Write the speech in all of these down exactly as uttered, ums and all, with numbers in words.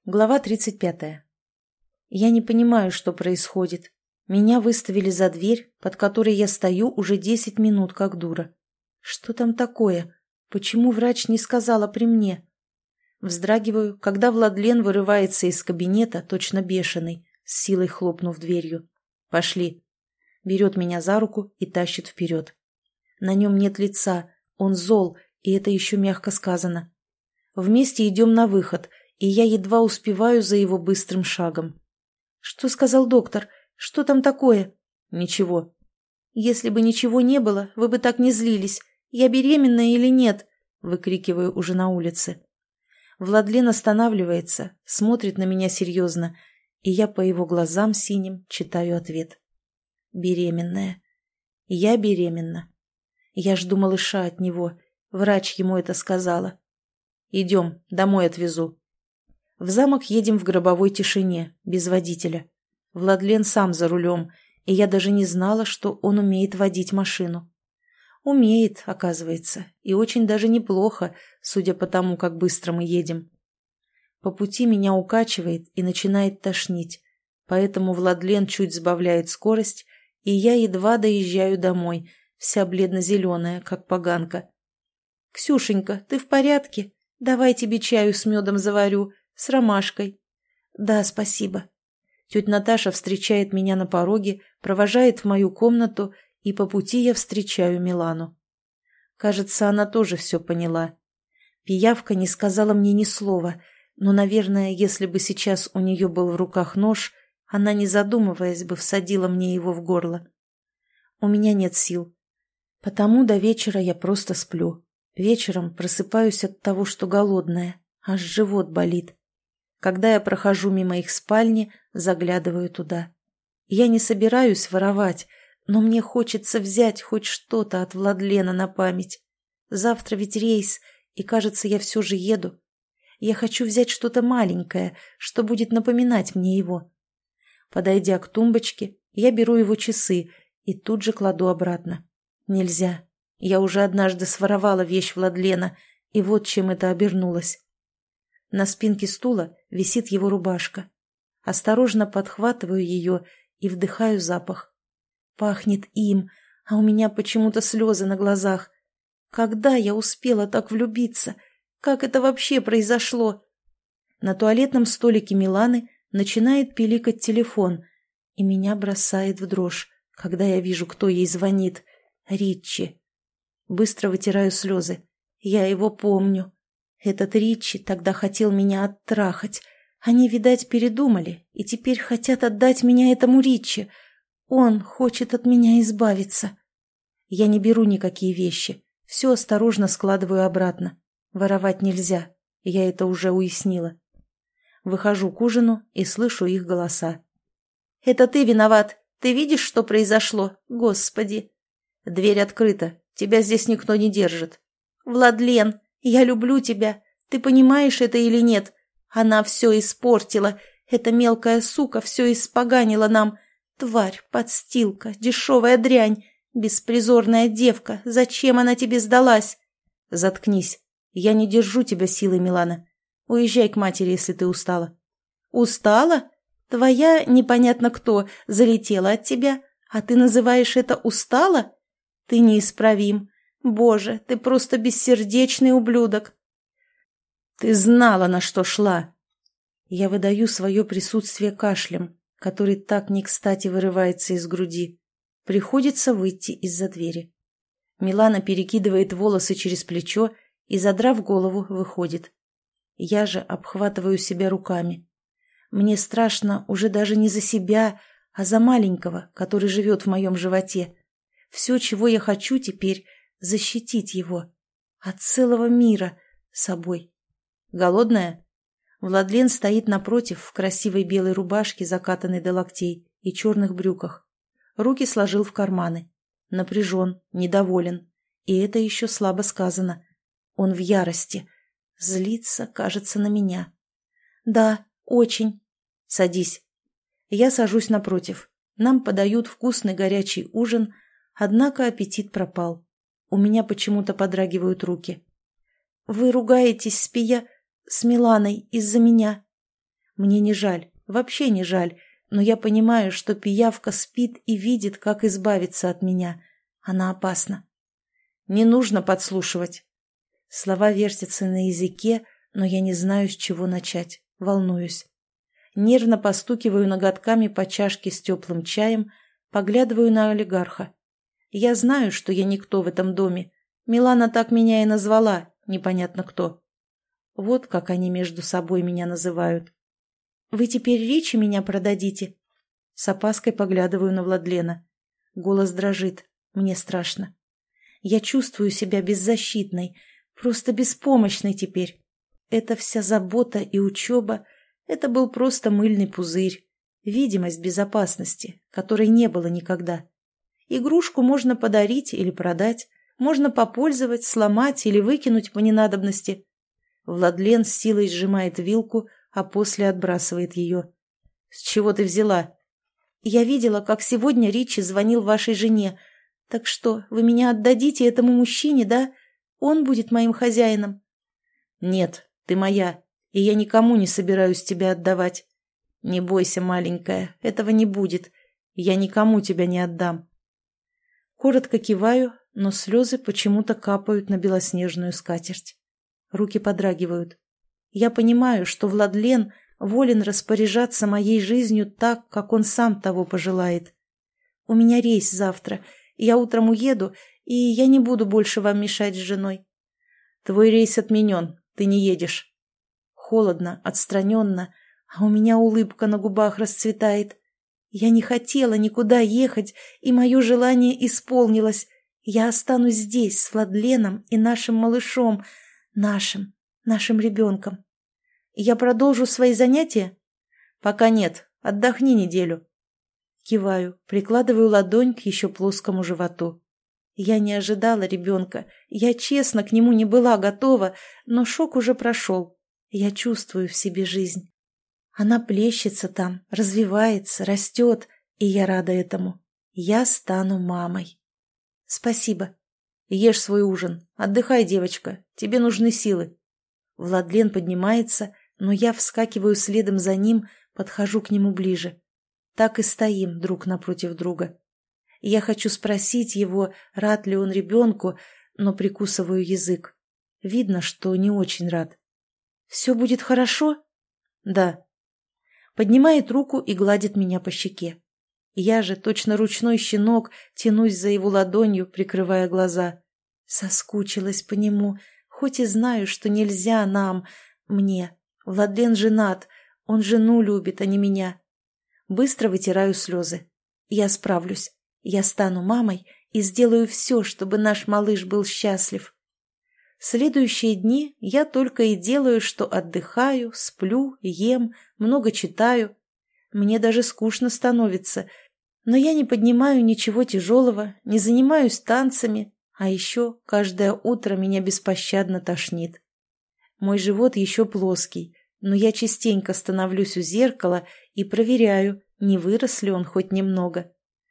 Глава тридцать пятая. Я не понимаю, что происходит. Меня выставили за дверь, под которой я стою уже десять минут, как дура. Что там такое? Почему врач не сказала при мне? Вздрагиваю, когда Владлен вырывается из кабинета, точно бешеный, с силой хлопнув дверью. «Пошли». Берет меня за руку и тащит вперед. На нем нет лица, он зол, и это еще мягко сказано. Вместе идем на выход, и я едва успеваю за его быстрым шагом. «Что сказал доктор? Что там такое?» «Ничего». «Если бы ничего не было, вы бы так не злились. Я беременна или нет?» Выкрикиваю уже на улице. Владлен останавливается, смотрит на меня серьезно, и я по его глазам синим читаю ответ. «Беременная. Я беременна. Я жду малыша от него. Врач ему это сказала. Идем, домой отвезу». В замок едем в гробовой тишине, без водителя. Владлен сам за рулем, и я даже не знала, что он умеет водить машину. Умеет, оказывается, и очень даже неплохо, судя по тому, как быстро мы едем. По пути меня укачивает и начинает тошнить, поэтому Владлен чуть сбавляет скорость, и я едва доезжаю домой, вся бледно-зеленая, как поганка. «Ксюшенька, ты в порядке? Давай тебе чаю с медом заварю, с ромашкой». «Да, спасибо». Тетя Наташа встречает меня на пороге, провожает в мою комнату, и по пути я встречаю Милану. Кажется, она тоже все поняла. Пиявка не сказала мне ни слова, но, наверное, если бы сейчас у нее был в руках нож, она, не задумываясь, бы всадила мне его в горло. У меня нет сил. Потому до вечера я просто сплю. Вечером просыпаюсь от того, что голодная, аж живот болит. Когда я прохожу мимо их спальни, заглядываю туда. Я не собираюсь воровать, но мне хочется взять хоть что-то от Владлена на память. Завтра ведь рейс, и, кажется, я все же еду. Я хочу взять что-то маленькое, что будет напоминать мне его. Подойдя к тумбочке, я беру его часы и тут же кладу обратно. Нельзя. Я уже однажды своровала вещь Владлена, и вот чем это обернулось. На спинке стула висит его рубашка. Осторожно подхватываю ее и вдыхаю запах. Пахнет им, а у меня почему-то слезы на глазах. Когда я успела так влюбиться? Как это вообще произошло? На туалетном столике Миланы начинает пиликать телефон, и меня бросает в дрожь, когда я вижу, кто ей звонит. Ричи. Быстро вытираю слезы. Я его помню. Этот Ричи тогда хотел меня оттрахать. Они, видать, передумали, и теперь хотят отдать меня этому Ричи. Он хочет от меня избавиться. Я не беру никакие вещи. Все осторожно складываю обратно. Воровать нельзя. Я это уже уяснила. Выхожу к ужину и слышу их голоса. «Это ты виноват. Ты видишь, что произошло? Господи!» «Дверь открыта. Тебя здесь никто не держит». «Владлен, я люблю тебя. Ты понимаешь это или нет? Она все испортила. Эта мелкая сука все испоганила нам. Тварь, подстилка, дешевая дрянь, беспризорная девка. Зачем она тебе сдалась?» «Заткнись. Я не держу тебя силой, Милана. Уезжай к матери, если ты устала». «Устала? Твоя непонятно кто залетела от тебя, а ты называешь это устала? Ты неисправим. Боже, ты просто бессердечный ублюдок». «Ты знала, на что шла». Я выдаю свое присутствие кашлем, который так не кстати вырывается из груди. Приходится выйти из-за двери. Милана перекидывает волосы через плечо и, задрав голову, выходит. Я же обхватываю себя руками. Мне страшно уже даже не за себя, а за маленького, который живет в моем животе. Все, чего я хочу теперь, защитить его. От целого мира собой. «Голодная?» Владлен стоит напротив в красивой белой рубашке, закатанной до локтей, и черных брюках. Руки сложил в карманы. Напряжен, недоволен. И это еще слабо сказано. Он в ярости. Злится, кажется, на меня. «Да, очень». «Садись». Я сажусь напротив. Нам подают вкусный горячий ужин, однако аппетит пропал. У меня почему-то подрагивают руки. «Вы ругаетесь с Пия... с Миланой из-за меня?» Мне не жаль, вообще не жаль, но я понимаю, что пиявка спит и видит, как избавиться от меня. Она опасна. Не нужно подслушивать. Слова вертятся на языке, но я не знаю, с чего начать. Волнуюсь. Нервно постукиваю ноготками по чашке с теплым чаем, поглядываю на олигарха. Я знаю, что я никто в этом доме. Милана так меня и назвала, непонятно кто. Вот как они между собой меня называют. «Вы теперь Ричи меня продадите?» С опаской поглядываю на Владлена. Голос дрожит. Мне страшно. Я чувствую себя беззащитной, просто беспомощной теперь. Эта вся забота и учеба — это был просто мыльный пузырь, видимость безопасности, которой не было никогда. Игрушку можно подарить или продать, можно попользовать, сломать или выкинуть по ненадобности. Владлен с силой сжимает вилку, а после отбрасывает ее. «С чего ты взяла?» «Я видела, как сегодня Ричи звонил вашей жене. Так что, вы меня отдадите этому мужчине, да? Он будет моим хозяином?» «Нет, ты моя, и я никому не собираюсь тебя отдавать. Не бойся, маленькая, этого не будет. Я никому тебя не отдам». Коротко киваю, но слезы почему-то капают на белоснежную скатерть. Руки подрагивают. Я понимаю, что Владлен волен распоряжаться моей жизнью так, как он сам того пожелает. У меня рейс завтра, я утром уеду, и я не буду больше вам мешать с женой. Твой рейс отменен, ты не едешь. Холодно, отстраненно, а у меня улыбка на губах расцветает. Я не хотела никуда ехать, и мое желание исполнилось. Я останусь здесь с Владленом и нашим малышом, нашим, нашим ребенком. Я продолжу свои занятия? Пока нет, отдохни неделю. Киваю, прикладываю ладонь к еще плоскому животу. Я не ожидала ребенка, я честно к нему не была готова, но шок уже прошел. Я чувствую в себе жизнь. Она плещется там, развивается, растет, и я рада этому. Я стану мамой. Спасибо. Ешь свой ужин. Отдыхай, девочка, тебе нужны силы. Владлен поднимается, но я вскакиваю следом за ним, подхожу к нему ближе. Так и стоим друг напротив друга. Я хочу спросить его, рад ли он ребенку, но прикусываю язык. Видно, что не очень рад. «Все будет хорошо?» «Да». Поднимает руку и гладит меня по щеке. Я же, точно ручной щенок, тянусь за его ладонью, прикрывая глаза. Соскучилась по нему, хоть и знаю, что нельзя нам, мне. Владлен женат, он жену любит, а не меня. Быстро вытираю слезы. Я справлюсь. Я стану мамой и сделаю все, чтобы наш малыш был счастлив. Следующие дни я только и делаю, что отдыхаю, сплю, ем, много читаю. Мне даже скучно становится, но я не поднимаю ничего тяжелого, не занимаюсь танцами, а еще каждое утро меня беспощадно тошнит. Мой живот еще плоский, но я частенько становлюсь у зеркала и проверяю, не вырос ли он хоть немного.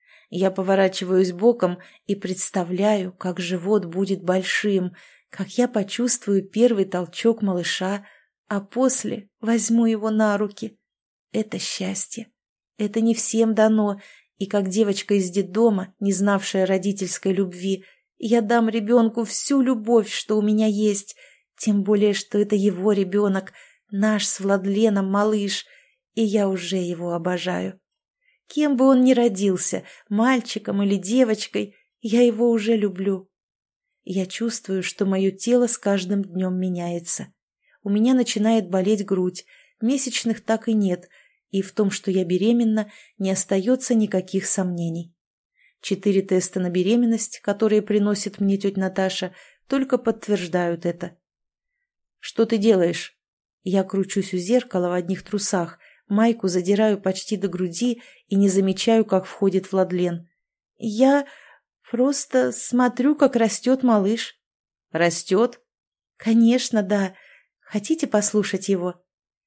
Я поворачиваюсь боком и представляю, как живот будет большим, как я почувствую первый толчок малыша, а после возьму его на руки. Это счастье. Это не всем дано, и как девочка из детдома, не знавшая родительской любви, я дам ребенку всю любовь, что у меня есть, тем более, что это его ребенок, наш с Владленом малыш, и я уже его обожаю. Кем бы он ни родился, мальчиком или девочкой, я его уже люблю. Я чувствую, что мое тело с каждым днем меняется. У меня начинает болеть грудь, месячных так и нет, и в том, что я беременна, не остается никаких сомнений. Четыре теста на беременность, которые приносит мне тетя Наташа, только подтверждают это. «Что ты делаешь?» Я кручусь у зеркала в одних трусах, майку задираю почти до груди и не замечаю, как входит Владлен. «Я просто смотрю, как растет малыш». «Растет?» «Конечно, да. Хотите послушать его?»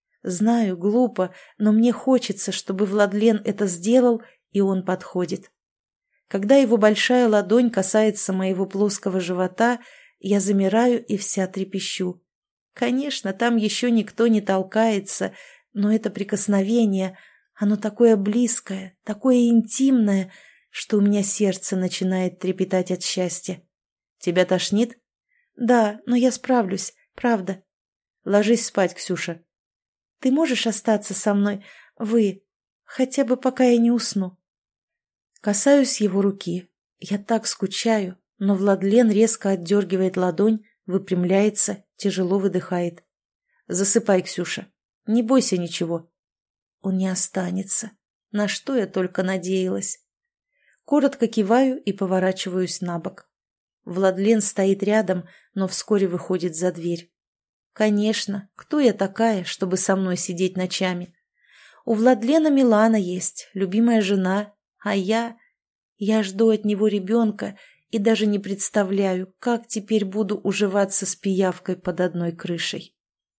Знаю, глупо, но мне хочется, чтобы Владлен это сделал, и он подходит. Когда его большая ладонь касается моего плоского живота, я замираю и вся трепещу. Конечно, там еще никто не толкается, но это прикосновение, оно такое близкое, такое интимное, что у меня сердце начинает трепетать от счастья. Тебя тошнит? Да, но я справлюсь, правда. Ложись спать, Ксюша. Ты можешь остаться со мной? Вы, хотя бы пока я не усну. Касаюсь его руки. Я так скучаю, но Владлен резко отдергивает ладонь, выпрямляется, тяжело выдыхает. Засыпай, Ксюша. Не бойся ничего. Он не останется. На что я только надеялась. Коротко киваю и поворачиваюсь на бок. Владлен стоит рядом, но вскоре выходит за дверь. Конечно, кто я такая, чтобы со мной сидеть ночами? У Владлена Милана есть, любимая жена, а я... Я жду от него ребенка и даже не представляю, как теперь буду уживаться с пиявкой под одной крышей.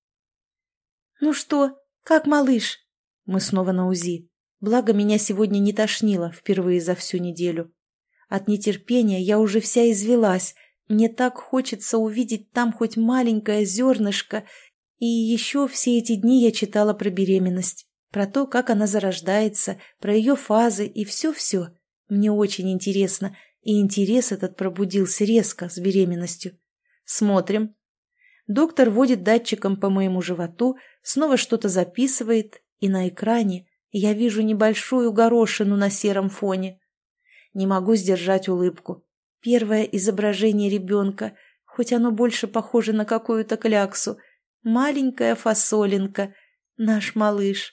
«Ну что, как малыш?» Мы снова на УЗИ. Благо, меня сегодня не тошнило впервые за всю неделю. От нетерпения я уже вся извелась. Мне так хочется увидеть там хоть маленькое зернышко. И еще все эти дни я читала про беременность, про то, как она зарождается, про ее фазы и все-все. Мне очень интересно, и интерес этот пробудился резко с беременностью. Смотрим. Доктор водит датчиком по моему животу, снова что-то записывает, и на экране я вижу небольшую горошину на сером фоне. Не могу сдержать улыбку. Первое изображение ребенка, хоть оно больше похоже на какую-то кляксу. Маленькая фасолинка, наш малыш.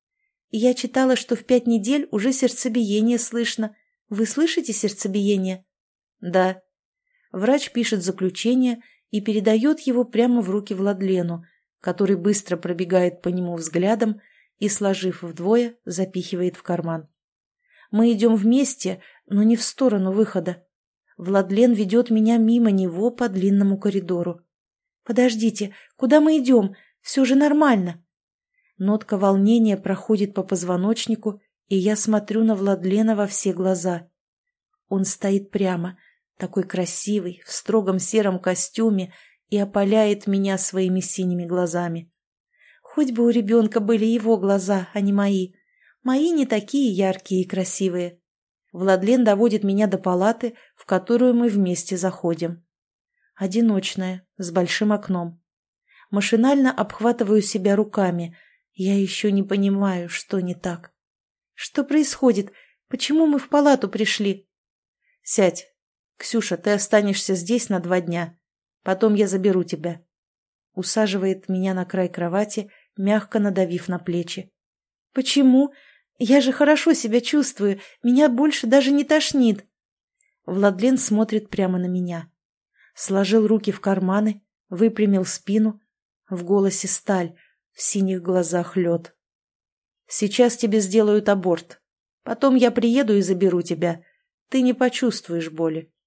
Я читала, что в пять недель уже сердцебиение слышно. Вы слышите сердцебиение? Да. Врач пишет заключение и передает его прямо в руки Владлену, который быстро пробегает по нему взглядом и, сложив вдвое, запихивает в карман. Мы идем вместе, но не в сторону выхода. Владлен ведет меня мимо него по длинному коридору. «Подождите, куда мы идем? Все же нормально». Нотка волнения проходит по позвоночнику, и я смотрю на Владлена во все глаза. Он стоит прямо, такой красивый, в строгом сером костюме, и опаляет меня своими синими глазами. Хоть бы у ребенка были его глаза, а не мои. Мои не такие яркие и красивые. Владлен доводит меня до палаты, в которую мы вместе заходим. Одиночная, с большим окном. Машинально обхватываю себя руками. Я еще не понимаю, что не так. Что происходит? Почему мы в палату пришли? Сядь. Ксюша, ты останешься здесь на два дня. Потом я заберу тебя. Усаживает меня на край кровати, мягко надавив на плечи. Почему? Я же хорошо себя чувствую. Меня больше даже не тошнит. Владлен смотрит прямо на меня. Сложил руки в карманы, выпрямил спину. В голосе сталь, в синих глазах лед. Сейчас тебе сделают аборт. Потом я приеду и заберу тебя. Ты не почувствуешь боли.